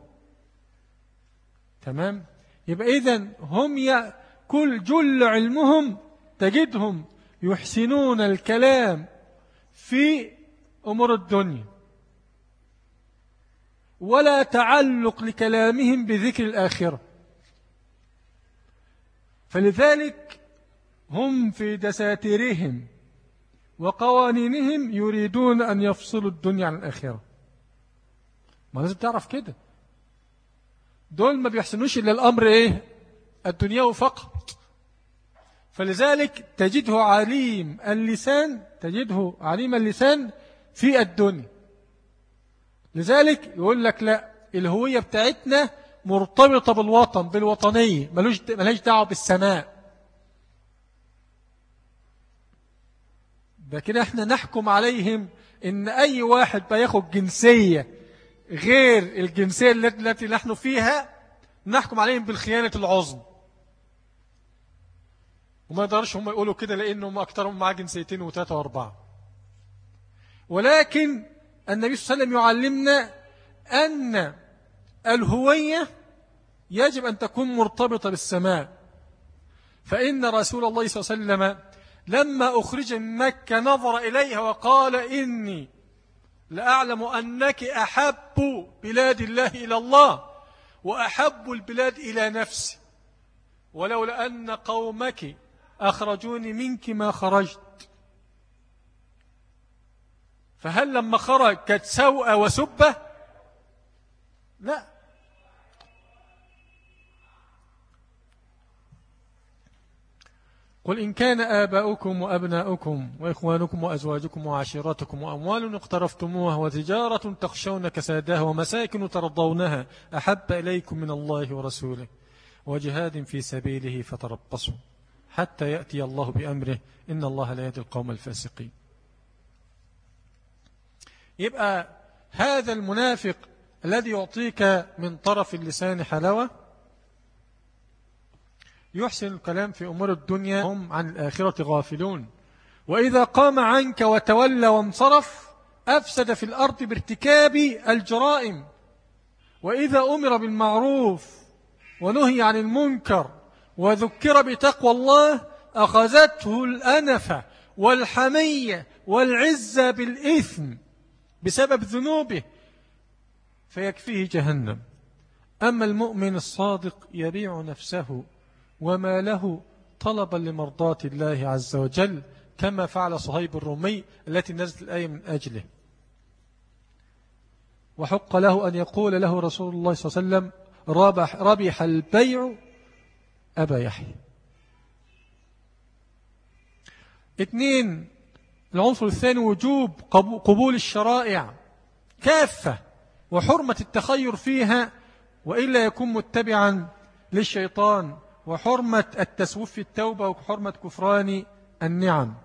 A: تمام؟ يبقى إذن هم كل جل علمهم تجدهم يحسنون الكلام في أمور الدنيا ولا تعلق لكلامهم بذكر الآخرة، فلذلك هم في دساتيرهم وقوانينهم يريدون أن يفصلوا الدنيا عن الآخرة. ما لازم تعرف كده، دول ما بيحسنوش إلا الأمر إيه؟ الدنيا فقط. فلذلك تجده عليم اللسان في الدنيا. لذلك يقول لك لا، الهوية بتاعتنا مرتبطة بالوطن، بالوطنية، ملهاش دعوة بالسماء. ده كده احنا نحكم عليهم ان اي واحد بياخد جنسية غير الجنسية التي نحن فيها نحكم عليهم بالخيانة العظمى. وما يقدرش هم يقولوا كده لأنهم أكثرهم معاه جنسيتين وثلاثة وأربعة. ولكن النبي صلى الله عليه وسلم يعلمنا أن الهوية يجب أن تكون مرتبطة بالسماء. فإن رسول الله صلى الله عليه وسلم لما أخرج من مكة نظر إليها وقال إني لأعلم أنك أحب بلاد الله إلى الله وأحب البلاد إلى نفسي، ولولا أن قومك أخرجوني منك ما خرجت. فهل لما خرج كانت سوء وسبة؟ لا. قل إن كان آباؤكم وأبناؤكم وإخوانكم وأزواجكم وعشيرتكم وأموال اقترفتموها وتجارة تخشون كسادها ومساكن ترضونها أحب إليكم من الله ورسوله وجهاد في سبيله فتربصوا حتى يأتي الله بأمره إن الله لا يهدي القوم الفاسقين. يبقى هذا المنافق الذي يعطيك من طرف اللسان حلاوة يحسن الكلام في أمور الدنيا هم عن الآخرة غافلون، وإذا قام عنك وتولى وانصرف أفسد في الأرض بارتكاب الجرائم، وإذا أمر بالمعروف ونهي عن المنكر وذكر بتقوى الله أخذته الأنفة والحمية والعزة بالإثم بسبب ذنوبه فيكفيه جهنم. أما المؤمن الصادق يبيع نفسه وما له طلبا لمرضات الله عز وجل كما فعل صهيب الرومي التي نزلت الآية من أجله، وحق له أن يقول له رسول الله صلى الله عليه وسلم ربح البيع أبا يحيى. 2. العنصر الثاني وجوب قبول الشرائع كافة وحرمة التخير فيها، وإلا يكون متبعا للشيطان وحرمة التسويف في التوبة وحرمة كفران النعم،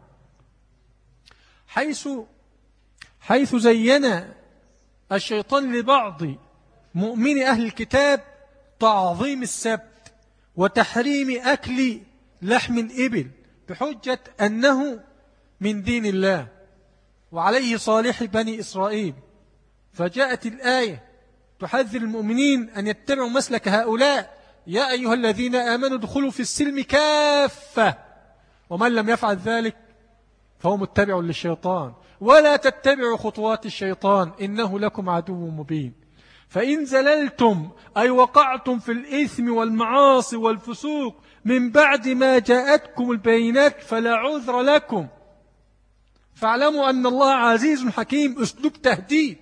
A: حيث زين الشيطان لبعض مؤمن أهل الكتاب تعظيم السبت وتحريم أكل لحم الإبل بحجة أنه من دين الله وعليه صالح بني إسرائيل، فجاءت الآية تحذر المؤمنين أن يتبعوا مسلك هؤلاء: يا أيها الذين آمنوا ادخلوا في السلم كافة، ومن لم يفعل ذلك فهو متبع للشيطان، ولا تتبعوا خطوات الشيطان إنه لكم عدو مبين. فإن زللتم أي وقعتم في الإثم والمعاصي والفسوق من بعد ما جاءتكم البينات فلا عذر لكم، فاعلموا أن الله عزيز حكيم. أسلوب تهديد.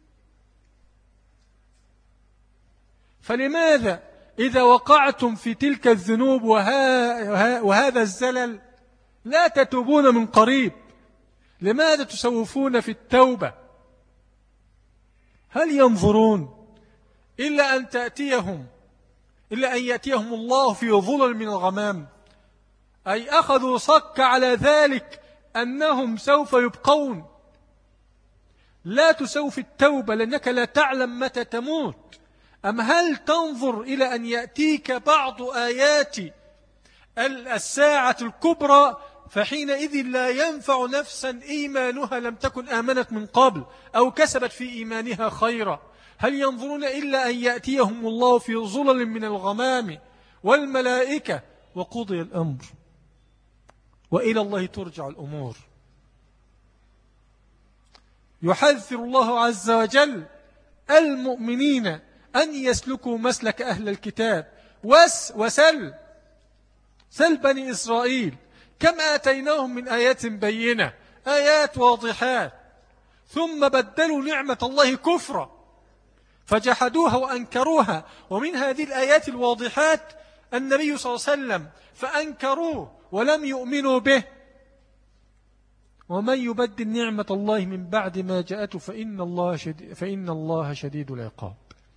A: فلماذا إذا وقعتم في تلك الذنوب وهذا الزلل لا تتوبون من قريب؟ لماذا تسوفون في التوبة؟ هل ينظرون إلا أن يأتيهم الله في ظلل من الغمام؟ أي أخذوا صك على ذلك أنهم سوف يبقون. لا تسوف التوبة لأنك لا تعلم متى تموت. أم هل تنظر إلى أن يأتيك بعض آيات الساعة الكبرى فحينئذ لا ينفع نفسا إيمانها لم تكن آمنت من قبل أو كسبت في إيمانها خيرا؟ هل ينظرون إلا أن يأتيهم الله في ظلل من الغمام والملائكة وقضي الأمر وإلى الله ترجع الأمور؟ يحذر الله عز وجل المؤمنين أن يسلكوا مسلك أهل الكتاب. سل بني إسرائيل كم آتيناهم من آيات بينة، آيات واضحات، ثم بدلوا نعمة الله كفرا فجحدوها وأنكروها. ومن هذه الآيات الواضحات النبي صلى الله عليه وسلم فأنكروه ولم يؤمنوا به. ومن يبدل نعمة الله من بعد ما جاءته فإن الله شديد العقاب.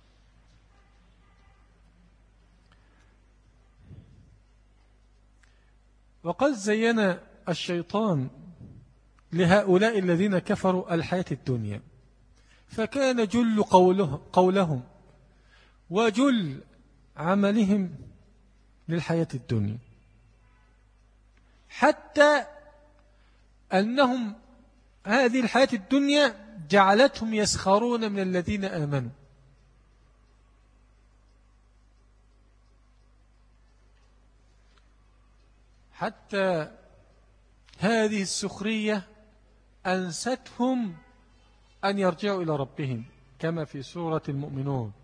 A: وقد زين الشيطان لهؤلاء الذين كفروا الحياة الدنيا، فكان جل قولهم وجل عملهم للحياة الدنيا، حتى أنهم هذه الحياة الدنيا جعلتهم يسخرون من الذين آمنوا. حتى هذه السخرية أنستهم أن يرجعوا إلى ربهم، كما في سورة المؤمنون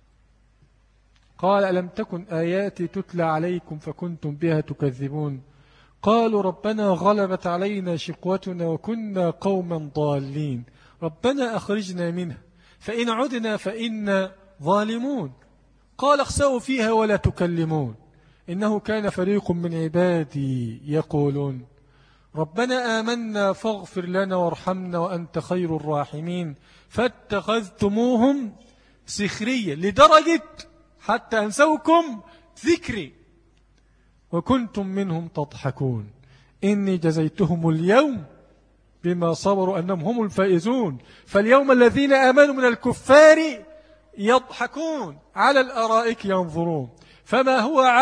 A: قال: ألم تكن آياتي تتلى عليكم فكنتم بها تكذبون قالوا ربنا غلبت علينا شقوتنا وكنا قوما ضالين ربنا أخرجنا منها فإن عدنا فإنا ظالمون قال اخسئوا فيها ولا تكلمون إنه كان فريق من عبادي يقولون ربنا آمنا فاغفر لنا وارحمنا وأنت خير الراحمين فاتخذتموهم سخريا لدرجة حتى أنسوكم ذكري وكنتم منهم تضحكون إني جزيتهم اليوم بما صبروا أنهم هم الفائزون فاليوم الذين آمنوا من الكفار يضحكون على الأرائك ينظرون فما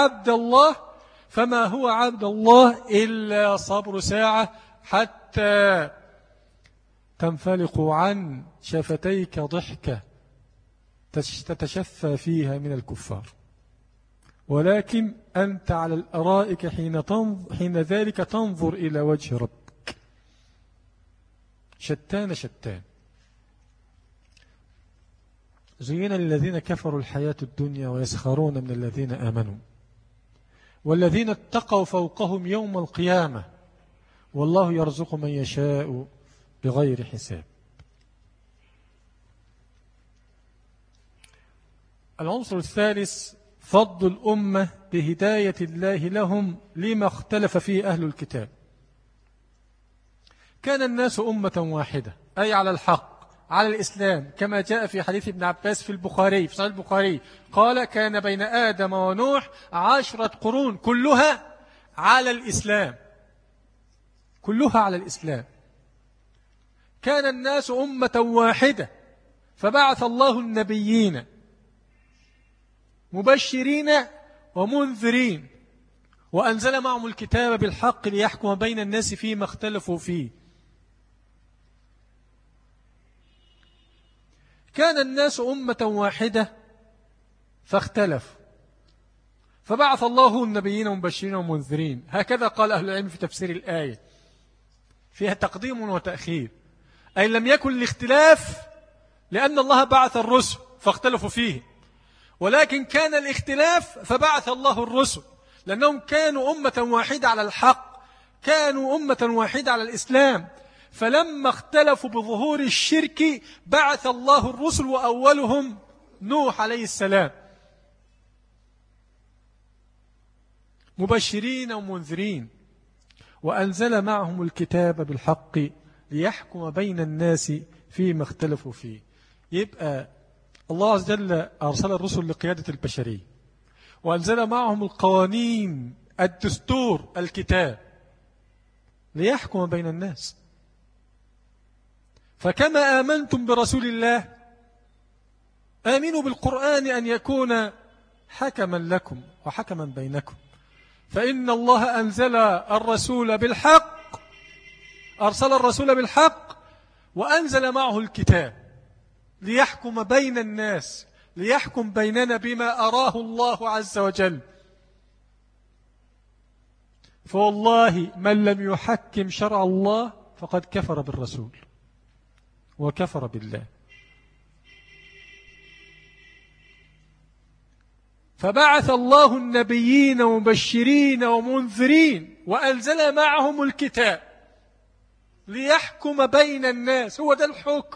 A: هو عبد الله إلا صبر ساعة حتى تنفلق عن شفتيك ضحكة تتشفى فيها من الكفار ولكن أنت على الأرائك حين ذلك تنظر إلى وجه ربك شتان زين للذين كفروا الحياة الدنيا ويسخرون من الذين آمنوا والذين اتقوا فوقهم يوم القيامة والله يرزق من يشاء بغير حساب. العنصر الثالث فضل الأمة بهداية الله لهم لما اختلف فيه أهل الكتاب. كان الناس أمة واحدة أي على الحق على الإسلام، كما جاء في حديث ابن عباس في البخاري في صحيح البخاري قال: كان بين آدم ونوح 10 قرون كلها على الإسلام، كلها على الإسلام. كان الناس أمة واحدة، فبعث الله النبيين مبشرين ومنذرين، وأنزل معهم الكتاب بالحق ليحكم بين الناس فيما اختلفوا فيه. كان الناس أمة واحدة فاختلفوا، فبعث الله النبيين مبشرين ومنذرين. هكذا قال أهل العلم في تفسير الآية، فيها تقديم وتأخير، أي لم يكن الاختلاف لأن الله بعث الرسل فاختلفوا فيه، ولكن كان الاختلاف فبعث الله الرسل لأنهم كانوا أمة واحدة على الحق، كانوا أمة واحدة على الإسلام. فلما اختلفوا بظهور الشرك بعث الله الرسل، وأولهم نوح عليه السلام، مبشرين ومنذرين، وأنزل معهم الكتاب بالحق ليحكم بين الناس فيما اختلفوا فيه. يبقى الله عز وجل أرسل الرسل لقيادة البشرية، وأنزل معهم القوانين، الدستور، الكتاب، ليحكم بين الناس. فكما آمنتم برسول الله آمنوا بالقرآن أن يكون حكما لكم وحكما بينكم، فإن الله أنزل الرسول بالحق، أرسل الرسول بالحق وأنزل معه الكتاب ليحكم بين الناس، ليحكم بيننا بما أراه الله عز وجل. فوالله من لم يحكم شرع الله فقد كفر بالرسول وكفر بالله. فبعث الله النبيين مبشرين ومنذرين وأنزل معهم الكتاب ليحكم بين الناس، هو ده الحكم،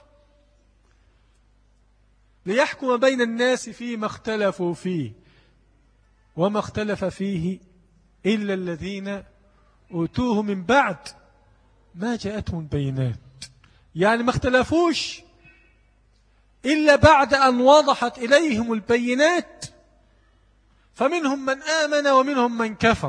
A: ليحكم بين الناس فيما اختلفوا فيه، وما اختلف فيه إلا الذين أوتوه من بعد ما جاءتهم البينات. يعني ما اختلفوش إلا بعد أن وضحت إليهم البينات، فمنهم من آمن ومنهم من كفر،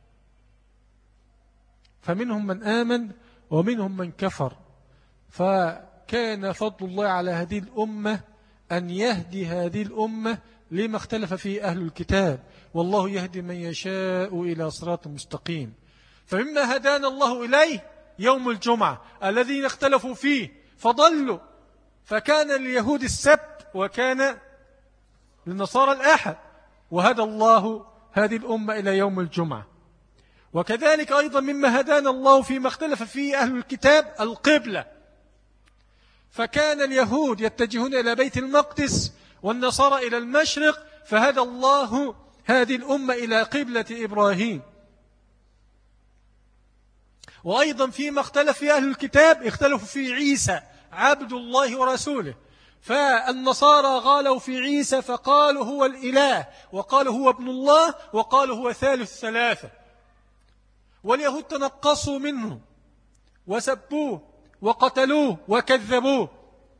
A: فمنهم من آمن ومنهم من كفر. فكان فضل الله على هذه الأمة أن يهدي هذه الأمة لما اختلف فيه أهل الكتاب، والله يهدي من يشاء إلى صراط مستقيم. فمما هدانا الله إليه يوم الجمعة الذين اختلفوا فيه فضلوا، فكان لليهود السبت وكان للنصارى الأحد، وهدى الله هذه الأمة إلى يوم الجمعة. وكذلك أيضا مما هدانا الله فيما اختلف فيه أهل الكتاب القبلة، فكان اليهود يتجهون إلى بيت المقدس والنصارى إلى المشرق، فهدى الله هذه الأمة إلى قبلة إبراهيم. وأيضا فيما اختلف فيه أهل الكتاب اختلفوا في عيسى عبد الله ورسوله، فالنصارى غالوا في عيسى فقالوا هو الإله، وقالوا هو ابن الله، وقالوا هو ثالث ثلاثة. واليهود تنقصوا منه وسبوه وقتلوه وكذبوه،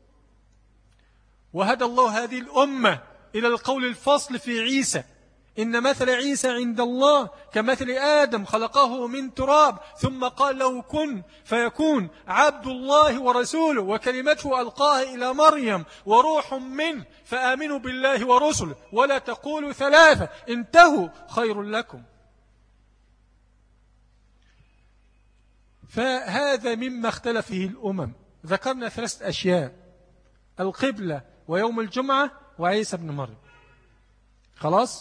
A: وهدى الله هذه الأمة إلى القول الفصل في عيسى: إن مثل عيسى عند الله كمثل آدم خلقه من تراب ثم قال له كن فيكون، عبد الله ورسوله وكلمته ألقاها إلى مريم وروح منه، فآمنوا بالله ورسله ولا تقولوا ثلاثة انتهوا خير لكم. فهذا مما اختلف فيه الأمم. ذكرنا 3 أشياء: القبلة ويوم الجمعة وعيسى بن مريم. خلاص.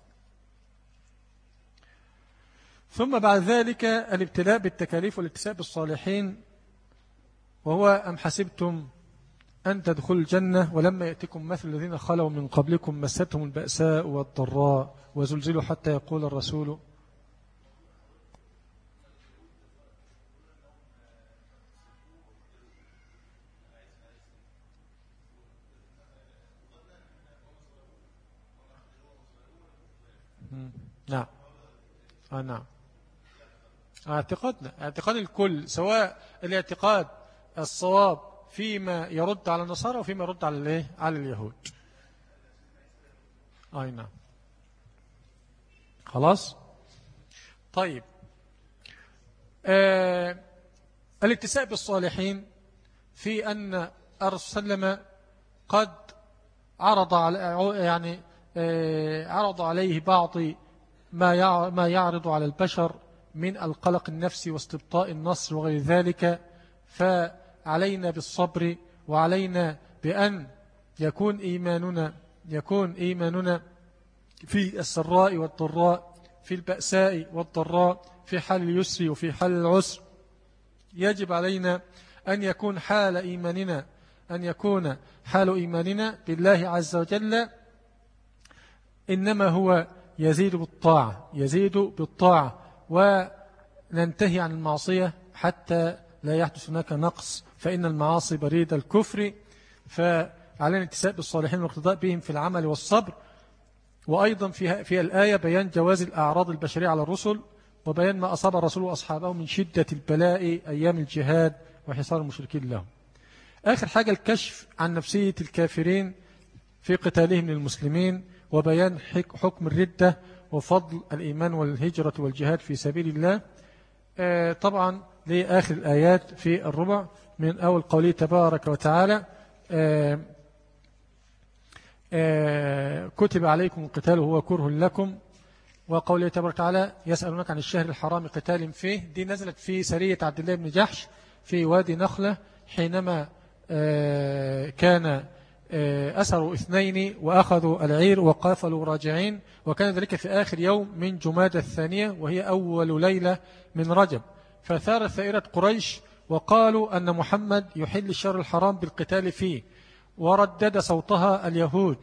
A: ثم بعد ذلك الابتلاء بالتكاليف والاتساء بالصالحين، وهو أم حسبتم أن تدخلوا الجنة ولما يأتكم مثل الذين خلوا من قبلكم مستهم البأساء والضراء وزلزلوا حتى يقول الرسول. نعم. نعم. اعتقاد الكل، سواء الاعتقاد الصواب فيما يرد على النصارى وفيما يرد على اليهود. أي نعم. خلاص. طيب، الاتساء بالصالحين في أن الرسول صلى الله عليه وسلم قد عرض عليه بعض ما يعرض على البشر من القلق النفسي واستبطاء النصر وغير ذلك، فعلينا بالصبر، وعلينا بأن يكون إيماننا في السراء والضراء، في البأساء والضراء، في حال اليسر وفي حال العسر. يجب علينا أن يكون حال إيماننا بالله عز وجل إنما هو يزيد بالطاعة وننتهي عن المعصية حتى لا يحدث هناك نقص، فإن المعاصي بريد الكفر. فعلينا الاتساء بالصالحين والاقتداء بهم في العمل والصبر. وأيضا في الآية بيان جواز الأعراض البشرية على الرسل، وبيان ما أصاب الرسول وأصحابه من شدة البلاء أيام الجهاد وحصار المشركين لهم. آخر حاجة الكشف عن نفسية الكافرين في قتالهم للمسلمين، وبيان حكم الردة وفضل الإيمان والهجرة والجهاد في سبيل الله. طبعا لآخر الآيات في الربع من أول قوله تبارك وتعالى كتب عليكم القتال وهو كره لكم، وقوله تبارك وتعالى يسألونك عن الشهر الحرام قتال فيه. دي نزلت في سرية عبد الله بن جحش في وادي نخلة حينما كان أسروا 2 وأخذوا العير وقافلوا راجعين، وكان ذلك في آخر يوم من جمادى الثانية وهي أول ليلة من رجب. فثارت ثائرة قريش وقالوا أن محمد يحل الشهر الحرام بالقتال فيه، وردد صوتها اليهود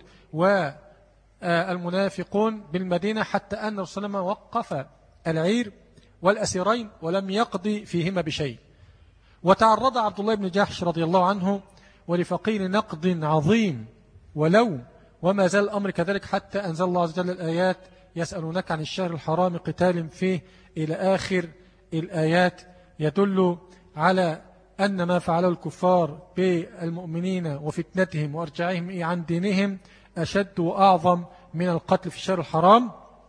A: والمنافقون بالمدينة، حتى أن رسول الله وقف العير والأسيرين ولم يقضي فيهما بشيء. وتعرض عبد الله بن جحش رضي الله عنه ولفقير نقد عظيم وما زال الأمر كذلك حتى أنزل الله عز وجل الآيات يسألونك عن الشهر الحرام قتال فيه إلى آخر الآيات، يدل على أن ما فعله الكفار بالمؤمنين وفتنتهم وارجاعهم عن دينهم أشد وأعظم من القتل في الشهر الحرام،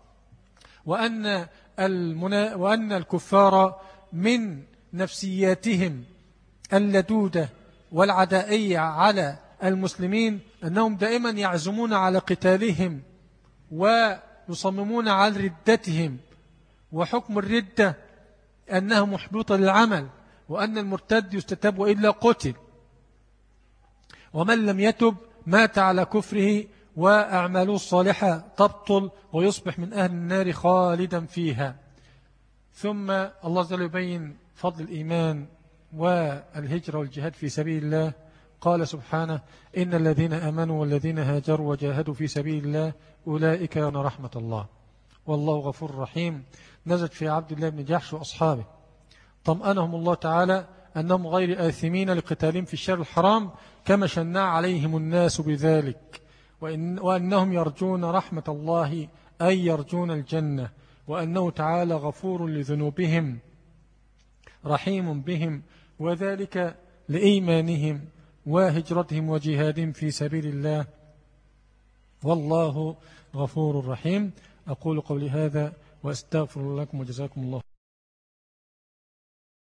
A: وأن الكفار من نفسياتهم اللدودة والعدائية على المسلمين أنهم دائما يعزمون على قتالهم ويصممون على ردتهم، وحكم الردة أنها محبطة للعمل، وأن المرتد يستتاب وإلا قتل، ومن لم يتب مات على كفره وأعماله الصالحة تبطل ويصبح من أهل النار خالدا فيها. ثم الله عز وجل يبين فضل الإيمان والهجرة والجهاد في سبيل الله. قال سبحانه إن الذين آمنوا والذين هاجروا وجاهدوا في سبيل الله أولئك يرون رحمة الله والله غفور رحيم. نزلت في عبد الله بن جحش وأصحابه، طمأنهم الله تعالى أنهم غير آثمين لقتالهم في الشهر الحرام كما شنع عليهم الناس بذلك، وأنهم يرجون رحمة الله أي يرجون الجنة، وأنه تعالى غفور لذنوبهم رحيم بهم، وذلك لإيمانهم وهجرتهم وجهادهم في سبيل الله والله غفور رحيم. أقول قولي هذا وأستغفر لكم وجزاكم الله